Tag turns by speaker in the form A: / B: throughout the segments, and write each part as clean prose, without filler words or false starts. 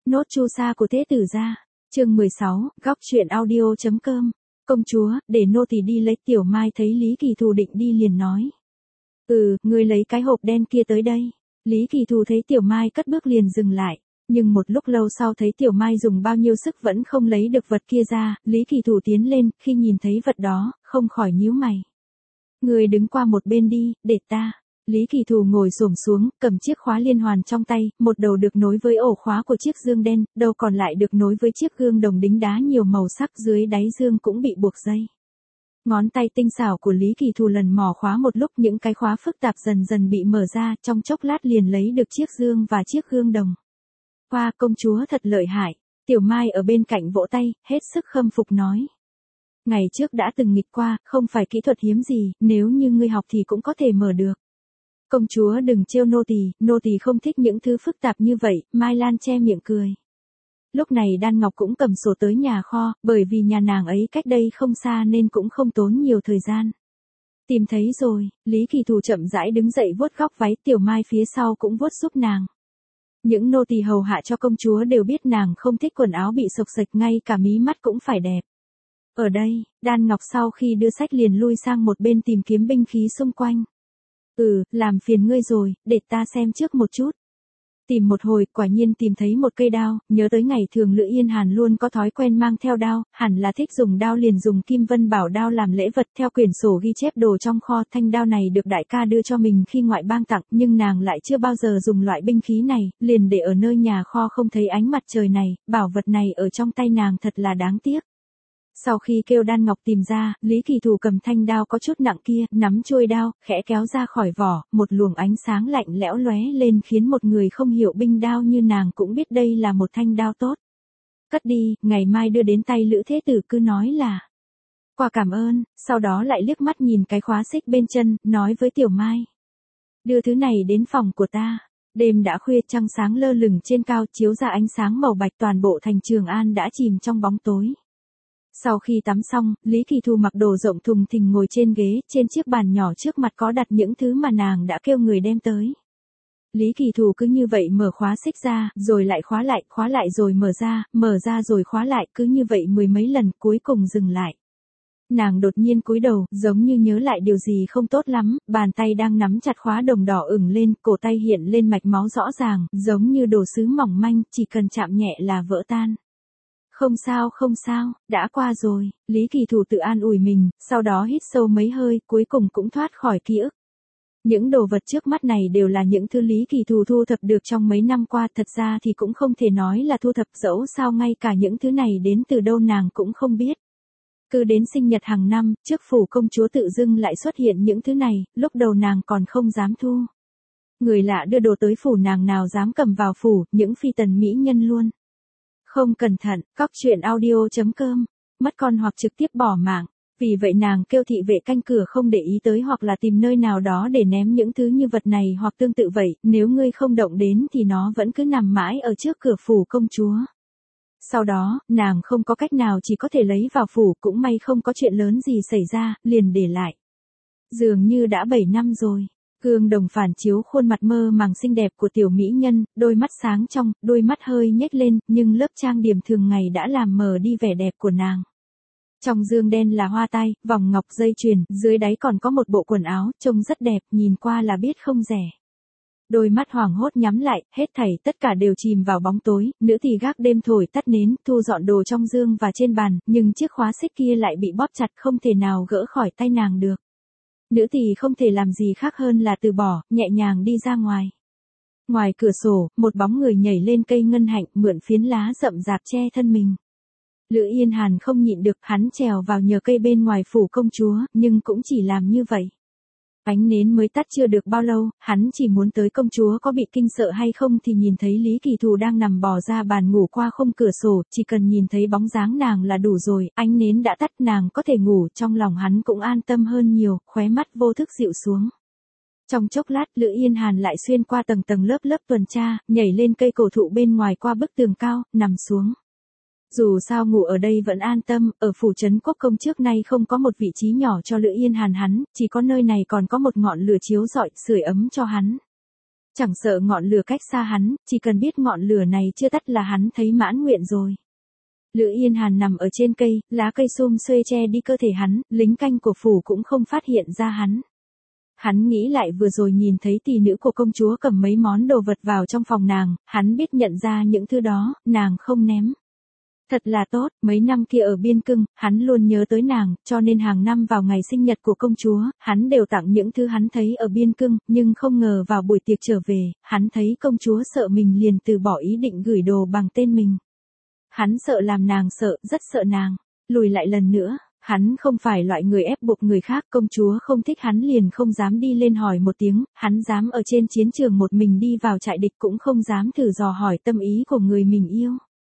A: Nốt chu sa của Thế tử gia. Chương 16, góc truyện audio.com. Công chúa, để nô tỳ đi lấy. Tiểu Mai thấy Lý Kỳ Thù định đi liền nói. Ngươi lấy cái hộp đen kia tới đây. Lý Kỳ Thù thấy Tiểu Mai cất bước liền dừng lại. Nhưng một lúc lâu sau thấy Tiểu Mai dùng bao nhiêu sức vẫn không lấy được vật kia ra, Lý Kỳ Thù tiến lên, khi nhìn thấy vật đó, không khỏi nhíu mày. Ngươi đứng qua một bên đi, để ta. Lý Kỳ Thù ngồi xổm xuống, cầm chiếc khóa liên hoàn trong tay, một đầu được nối với ổ khóa của chiếc dương đen, đầu còn lại được nối với chiếc gương đồng đính đá nhiều màu sắc, dưới đáy dương cũng bị buộc dây. Ngón tay tinh xảo của Lý Kỳ Thù lần mò khóa một lúc, những cái khóa phức tạp dần dần bị mở ra, trong chốc lát liền lấy được chiếc dương và chiếc gương đồng. Hoa, công chúa thật lợi hại. Tiểu Mai ở bên cạnh vỗ tay, hết sức khâm phục nói. Ngày trước đã từng nghịch qua, không phải kỹ thuật hiếm gì, nếu như ngươi học thì cũng có thể mở được. Công chúa đừng trêu nô tỳ không thích những thứ phức tạp như vậy. Mai Lan che miệng cười. Lúc này Đan Ngọc cũng cầm sổ tới nhà kho, bởi vì nhà nàng ấy cách đây không xa nên cũng không tốn nhiều thời gian. Tìm thấy rồi, Lý Kỳ Thù chậm rãi đứng dậy vuốt góc váy, Tiểu Mai phía sau cũng vuốt giúp nàng. Những nô tỳ hầu hạ cho công chúa đều biết nàng không thích quần áo bị xộc xệch, ngay cả mí mắt cũng phải đẹp. Ở đây, Đan Ngọc sau khi đưa sách liền lui sang một bên tìm kiếm binh khí xung quanh. Làm phiền ngươi rồi, để ta xem trước một chút. Tìm một hồi, quả nhiên tìm thấy một cây đao, nhớ tới ngày thường Lữ Yên Hàn luôn có thói quen mang theo đao, hẳn là thích dùng đao liền dùng Kim Vân Bảo đao làm lễ vật. Theo quyển sổ ghi chép đồ trong kho, thanh đao này được đại ca đưa cho mình khi ngoại bang tặng, nhưng nàng lại chưa bao giờ dùng loại binh khí này, liền để ở nơi nhà kho không thấy ánh mặt trời này, bảo vật này ở trong tay nàng thật là đáng tiếc. Sau khi kêu Đan Ngọc tìm ra, Lý Kỳ Thù cầm thanh đao có chút nặng kia, nắm chuôi đao, khẽ kéo ra khỏi vỏ, một luồng ánh sáng lạnh lẽo lóe lên khiến một người không hiểu binh đao như nàng cũng biết đây là một thanh đao tốt. Cất đi, ngày mai đưa đến tay Lữ Thế Tử, cứ nói là quà cảm ơn, sau đó lại liếc mắt nhìn cái khóa xích bên chân, nói với Tiểu Mai. Đưa thứ này đến phòng của ta. Đêm đã khuya, trăng sáng lơ lửng trên cao chiếu ra ánh sáng màu bạch, toàn bộ thành Trường An đã chìm trong bóng tối. Sau khi tắm xong, Lý Kỳ Thù mặc đồ rộng thùng thình ngồi trên ghế, trên chiếc bàn nhỏ trước mặt có đặt những thứ mà nàng đã kêu người đem tới. Lý Kỳ Thù cứ như vậy mở khóa xích ra, rồi lại khóa lại rồi mở ra rồi khóa lại, cứ như vậy mười mấy lần, cuối cùng dừng lại. Nàng đột nhiên cúi đầu, giống như nhớ lại điều gì không tốt lắm, bàn tay đang nắm chặt khóa đồng đỏ ửng lên, cổ tay hiện lên mạch máu rõ ràng, giống như đồ sứ mỏng manh, chỉ cần chạm nhẹ là vỡ tan. Không sao, đã qua rồi. Lý Kỳ Thù tự an ủi mình, sau đó hít sâu mấy hơi, cuối cùng cũng thoát khỏi ký ức. Những đồ vật trước mắt này đều là những thứ Lý Kỳ Thù thu thập được trong mấy năm qua, thật ra thì cũng không thể nói là thu thập, dẫu sao ngay cả những thứ này đến từ đâu nàng cũng không biết. Cứ đến sinh nhật hàng năm, trước phủ công chúa tự dưng lại xuất hiện những thứ này, lúc đầu nàng còn không dám thu. Người lạ đưa đồ tới phủ nàng nào dám cầm vào phủ, những phi tần mỹ nhân luôn. Không cẩn thận, góc truyện audio.com, mất con hoặc trực tiếp bỏ mạng. Vì vậy nàng kêu thị vệ canh cửa không để ý tới, hoặc là tìm nơi nào đó để ném những thứ như vật này, hoặc tương tự vậy, nếu ngươi không động đến thì nó vẫn cứ nằm mãi ở trước cửa phủ công chúa. Sau đó, nàng không có cách nào chỉ có thể lấy vào phủ, cũng may không có chuyện lớn gì xảy ra, liền để lại. Dường như đã 7 năm rồi. Gương đồng phản chiếu khuôn mặt mơ màng xinh đẹp của tiểu mỹ nhân, đôi mắt sáng trong, đôi mắt hơi nhếch lên, nhưng lớp trang điểm thường ngày đã làm mờ đi vẻ đẹp của nàng. Trong dương đen là hoa tai, vòng ngọc, dây chuyền, dưới đáy còn có một bộ quần áo, trông rất đẹp, nhìn qua là biết không rẻ. Đôi mắt hoảng hốt nhắm lại, hết thảy tất cả đều chìm vào bóng tối, nữ tỳ gác đêm thổi tắt nến, thu dọn đồ trong dương và trên bàn, nhưng chiếc khóa xích kia lại bị bóp chặt, không thể nào gỡ khỏi tay nàng được. Nữ tỳ không thể làm gì khác hơn là từ bỏ, nhẹ nhàng đi ra ngoài. Ngoài cửa sổ, một bóng người nhảy lên cây ngân hạnh, mượn phiến lá rậm rạp che thân mình. Lữ Yên Hàn không nhịn được, hắn trèo vào nhờ cây bên ngoài phủ công chúa, nhưng cũng chỉ làm như vậy. Ánh nến mới tắt chưa được bao lâu, hắn chỉ muốn tới công chúa có bị kinh sợ hay không thì nhìn thấy Lý Kỳ Thù đang nằm bò ra bàn ngủ qua khung cửa sổ, chỉ cần nhìn thấy bóng dáng nàng là đủ rồi, ánh nến đã tắt, nàng có thể ngủ, trong lòng hắn cũng an tâm hơn nhiều, khóe mắt vô thức dịu xuống. Trong chốc lát, Lữ Yên Hàn lại xuyên qua tầng tầng lớp lớp tuần tra, nhảy lên cây cổ thụ bên ngoài qua bức tường cao, nằm xuống. Dù sao ngủ ở đây vẫn an tâm, ở phủ trấn quốc công trước nay không có một vị trí nhỏ cho Lữ Yên Hàn hắn, chỉ có nơi này còn có một ngọn lửa chiếu rọi, sưởi ấm cho hắn. Chẳng sợ ngọn lửa cách xa hắn, chỉ cần biết ngọn lửa này chưa tắt là hắn thấy mãn nguyện rồi. Lữ Yên Hàn nằm ở trên cây, lá cây sum xuê che đi cơ thể hắn, lính canh của phủ cũng không phát hiện ra hắn. Hắn nghĩ lại vừa rồi nhìn thấy tỷ nữ của công chúa cầm mấy món đồ vật vào trong phòng nàng, hắn biết nhận ra những thứ đó, nàng không ném. Thật là tốt, mấy năm kia ở Biên Cương, hắn luôn nhớ tới nàng, cho nên hàng năm vào ngày sinh nhật của công chúa, hắn đều tặng những thứ hắn thấy ở Biên Cương, nhưng không ngờ vào buổi tiệc trở về, hắn thấy công chúa sợ mình liền từ bỏ ý định gửi đồ bằng tên mình. Hắn sợ làm nàng sợ, rất sợ nàng. Lùi lại lần nữa, hắn không phải loại người ép buộc người khác, công chúa không thích hắn liền không dám đi lên hỏi một tiếng, hắn dám ở trên chiến trường một mình đi vào trại địch cũng không dám thử dò hỏi tâm ý của người mình yêu.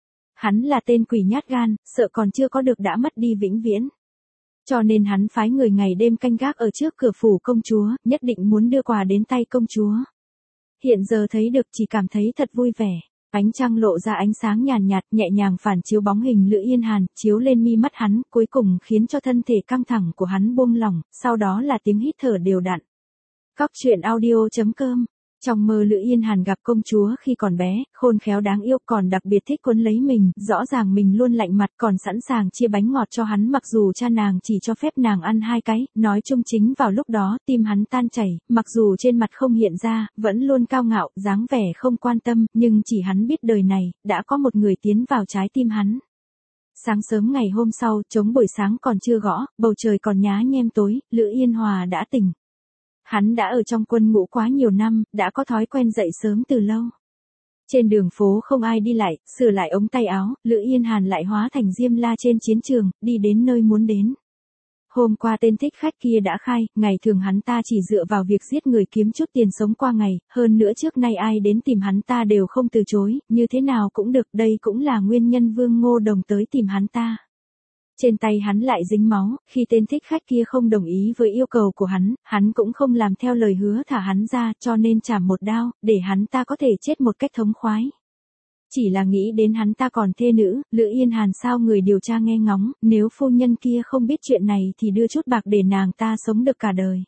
A: Hắn là tên quỷ nhát gan, sợ còn chưa có được đã mất đi vĩnh viễn. Cho nên hắn phái người ngày đêm canh gác ở trước cửa phủ công chúa, nhất định muốn đưa quà đến tay công chúa. Hiện giờ thấy được chỉ cảm thấy thật vui vẻ. Ánh trăng lộ ra ánh sáng nhàn nhạt, nhẹ nhàng phản chiếu bóng hình Lữ Yên Hàn, chiếu lên mi mắt hắn, cuối cùng khiến cho thân thể căng thẳng của hắn buông lỏng, sau đó là tiếng hít thở đều đặn. Góc truyện audio.com. Trong mơ Lữ Yên Hàn gặp công chúa khi còn bé, khôn khéo đáng yêu, còn đặc biệt thích quấn lấy mình, rõ ràng mình luôn lạnh mặt, còn sẵn sàng chia bánh ngọt cho hắn mặc dù cha nàng chỉ cho phép nàng ăn 2 cái, nói chung chính vào lúc đó tim hắn tan chảy, mặc dù trên mặt không hiện ra, vẫn luôn cao ngạo, dáng vẻ không quan tâm, nhưng chỉ hắn biết đời này, đã có một người tiến vào trái tim hắn. Sáng sớm ngày hôm sau, trống buổi sáng còn chưa gõ, bầu trời còn nhá nhem tối, Lữ Yên Hòa đã tỉnh. Hắn đã ở trong quân ngũ quá nhiều năm, đã có thói quen dậy sớm từ lâu. Trên đường phố không ai đi lại, sửa lại ống tay áo, Lữ Yên Hàn lại hóa thành Diêm La trên chiến trường, đi đến nơi muốn đến. Hôm qua tên thích khách kia đã khai, ngày thường hắn ta chỉ dựa vào việc giết người kiếm chút tiền sống qua ngày, hơn nữa trước nay ai đến tìm hắn ta đều không từ chối, như thế nào cũng được, đây cũng là nguyên nhân Vương Ngô Đồng tới tìm hắn ta. Trên tay hắn lại dính máu, khi tên thích khách kia không đồng ý với yêu cầu của hắn cũng không làm theo lời hứa thả hắn ra, cho nên chảm một đao, để hắn ta có thể chết một cách thống khoái. Chỉ là nghĩ đến hắn ta còn thê nữ, Lữ Yên Hàn sao người điều tra nghe ngóng, nếu phu nhân kia không biết chuyện này thì đưa chút bạc để nàng ta sống được cả đời.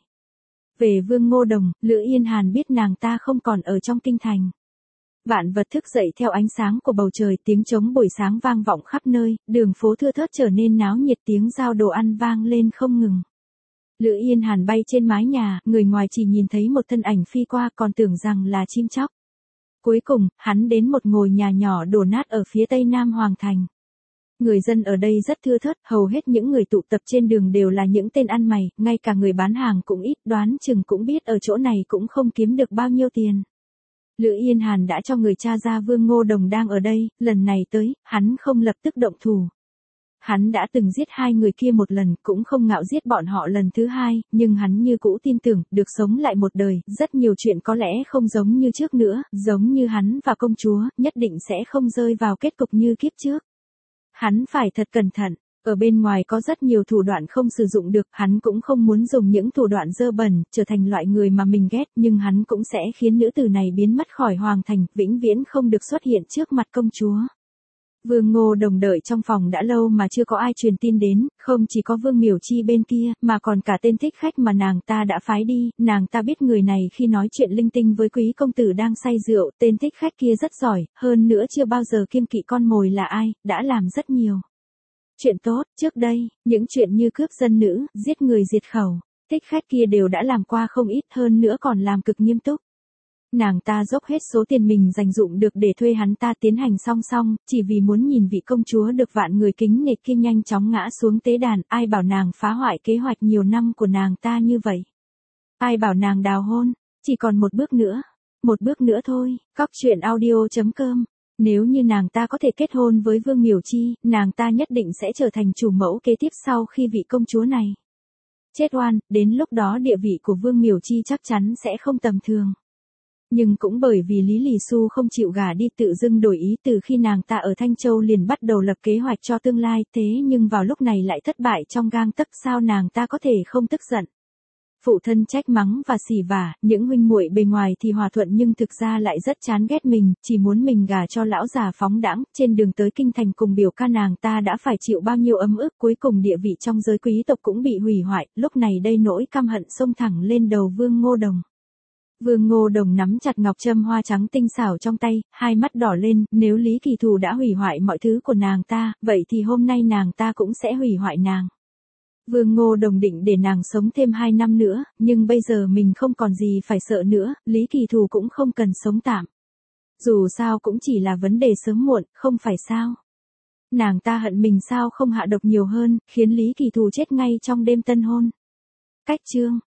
A: Về Vương Ngô Đồng, Lữ Yên Hàn biết nàng ta không còn ở trong kinh thành. Vạn vật thức dậy theo ánh sáng của bầu trời, tiếng trống buổi sáng vang vọng khắp nơi, đường phố thưa thớt trở nên náo nhiệt, tiếng giao đồ ăn vang lên không ngừng. Lữ Yên Hàn bay trên mái nhà, người ngoài chỉ nhìn thấy một thân ảnh phi qua còn tưởng rằng là chim chóc. Cuối cùng, hắn đến một ngôi nhà nhỏ đổ nát ở phía tây nam Hoàng Thành. Người dân ở đây rất thưa thớt, hầu hết những người tụ tập trên đường đều là những tên ăn mày, ngay cả người bán hàng cũng ít, đoán chừng cũng biết ở chỗ này cũng không kiếm được bao nhiêu tiền. Lữ Yên Hàn đã cho người cha ra Vương Ngô Đồng đang ở đây, lần này tới, hắn không lập tức động thủ. Hắn đã từng giết 2 người kia một lần, cũng không ngạo giết bọn họ lần thứ 2, nhưng hắn như cũ tin tưởng, được sống lại một đời, rất nhiều chuyện có lẽ không giống như trước nữa, giống như hắn và công chúa, nhất định sẽ không rơi vào kết cục như kiếp trước. Hắn phải thật cẩn thận. Ở bên ngoài có rất nhiều thủ đoạn không sử dụng được, hắn cũng không muốn dùng những thủ đoạn dơ bẩn, trở thành loại người mà mình ghét, nhưng hắn cũng sẽ khiến nữ tử này biến mất khỏi Hoàng Thành, vĩnh viễn không được xuất hiện trước mặt công chúa. Vương Ngô Đồng đợi trong phòng đã lâu mà chưa có ai truyền tin đến, không chỉ có Vương Miểu Chi bên kia, mà còn cả tên thích khách mà nàng ta đã phái đi, nàng ta biết người này khi nói chuyện linh tinh với quý công tử đang say rượu, tên thích khách kia rất giỏi, hơn nữa chưa bao giờ kiêng kỵ con mồi là ai, đã làm rất nhiều chuyện tốt. Trước đây, những chuyện như cướp dân nữ, giết người diệt khẩu, thích khách kia đều đã làm qua không ít, hơn nữa còn làm cực nghiêm túc. Nàng ta dốc hết số tiền mình dành dụm được để thuê hắn ta tiến hành song song, chỉ vì muốn nhìn vị công chúa được vạn người kính nể kia nhanh chóng ngã xuống tế đàn, ai bảo nàng phá hoại kế hoạch nhiều năm của nàng ta như vậy. Ai bảo nàng đào hôn, chỉ còn một bước nữa thôi. Góc truyện audio.com. Nếu như nàng ta có thể kết hôn với Vương Miểu Chi, nàng ta nhất định sẽ trở thành chủ mẫu kế tiếp sau khi vị công chúa này chết oan, đến lúc đó địa vị của Vương Miểu Chi chắc chắn sẽ không tầm thường. Nhưng cũng bởi vì Lý Lì Xu không chịu gả đi tự dưng đổi ý từ khi nàng ta ở Thanh Châu liền bắt đầu lập kế hoạch cho tương lai, thế nhưng vào lúc này lại thất bại trong gang tấc, sao nàng ta có thể không tức giận. Phụ thân trách mắng và xỉ vả, những huynh muội bề ngoài thì hòa thuận nhưng thực ra lại rất chán ghét mình, chỉ muốn mình gả cho lão già phóng đãng. Trên đường tới kinh thành cùng biểu ca nàng ta đã phải chịu bao nhiêu ấm ức, cuối cùng địa vị trong giới quý tộc cũng bị hủy hoại, lúc này đây nỗi căm hận xông thẳng lên đầu Vương Ngô Đồng. Vương Ngô Đồng nắm chặt ngọc trâm hoa trắng tinh xảo trong tay, hai mắt đỏ lên, nếu Lý Kỳ Thù đã hủy hoại mọi thứ của nàng ta, vậy thì hôm nay nàng ta cũng sẽ hủy hoại nàng. Vương Ngô Đồng định để nàng sống thêm 2 năm nữa, nhưng bây giờ mình không còn gì phải sợ nữa, Lý Kỳ Thù cũng không cần sống tạm. Dù sao cũng chỉ là vấn đề sớm muộn, không phải sao. Nàng ta hận mình sao không hạ độc nhiều hơn, khiến Lý Kỳ Thù chết ngay trong đêm tân hôn. Cách chương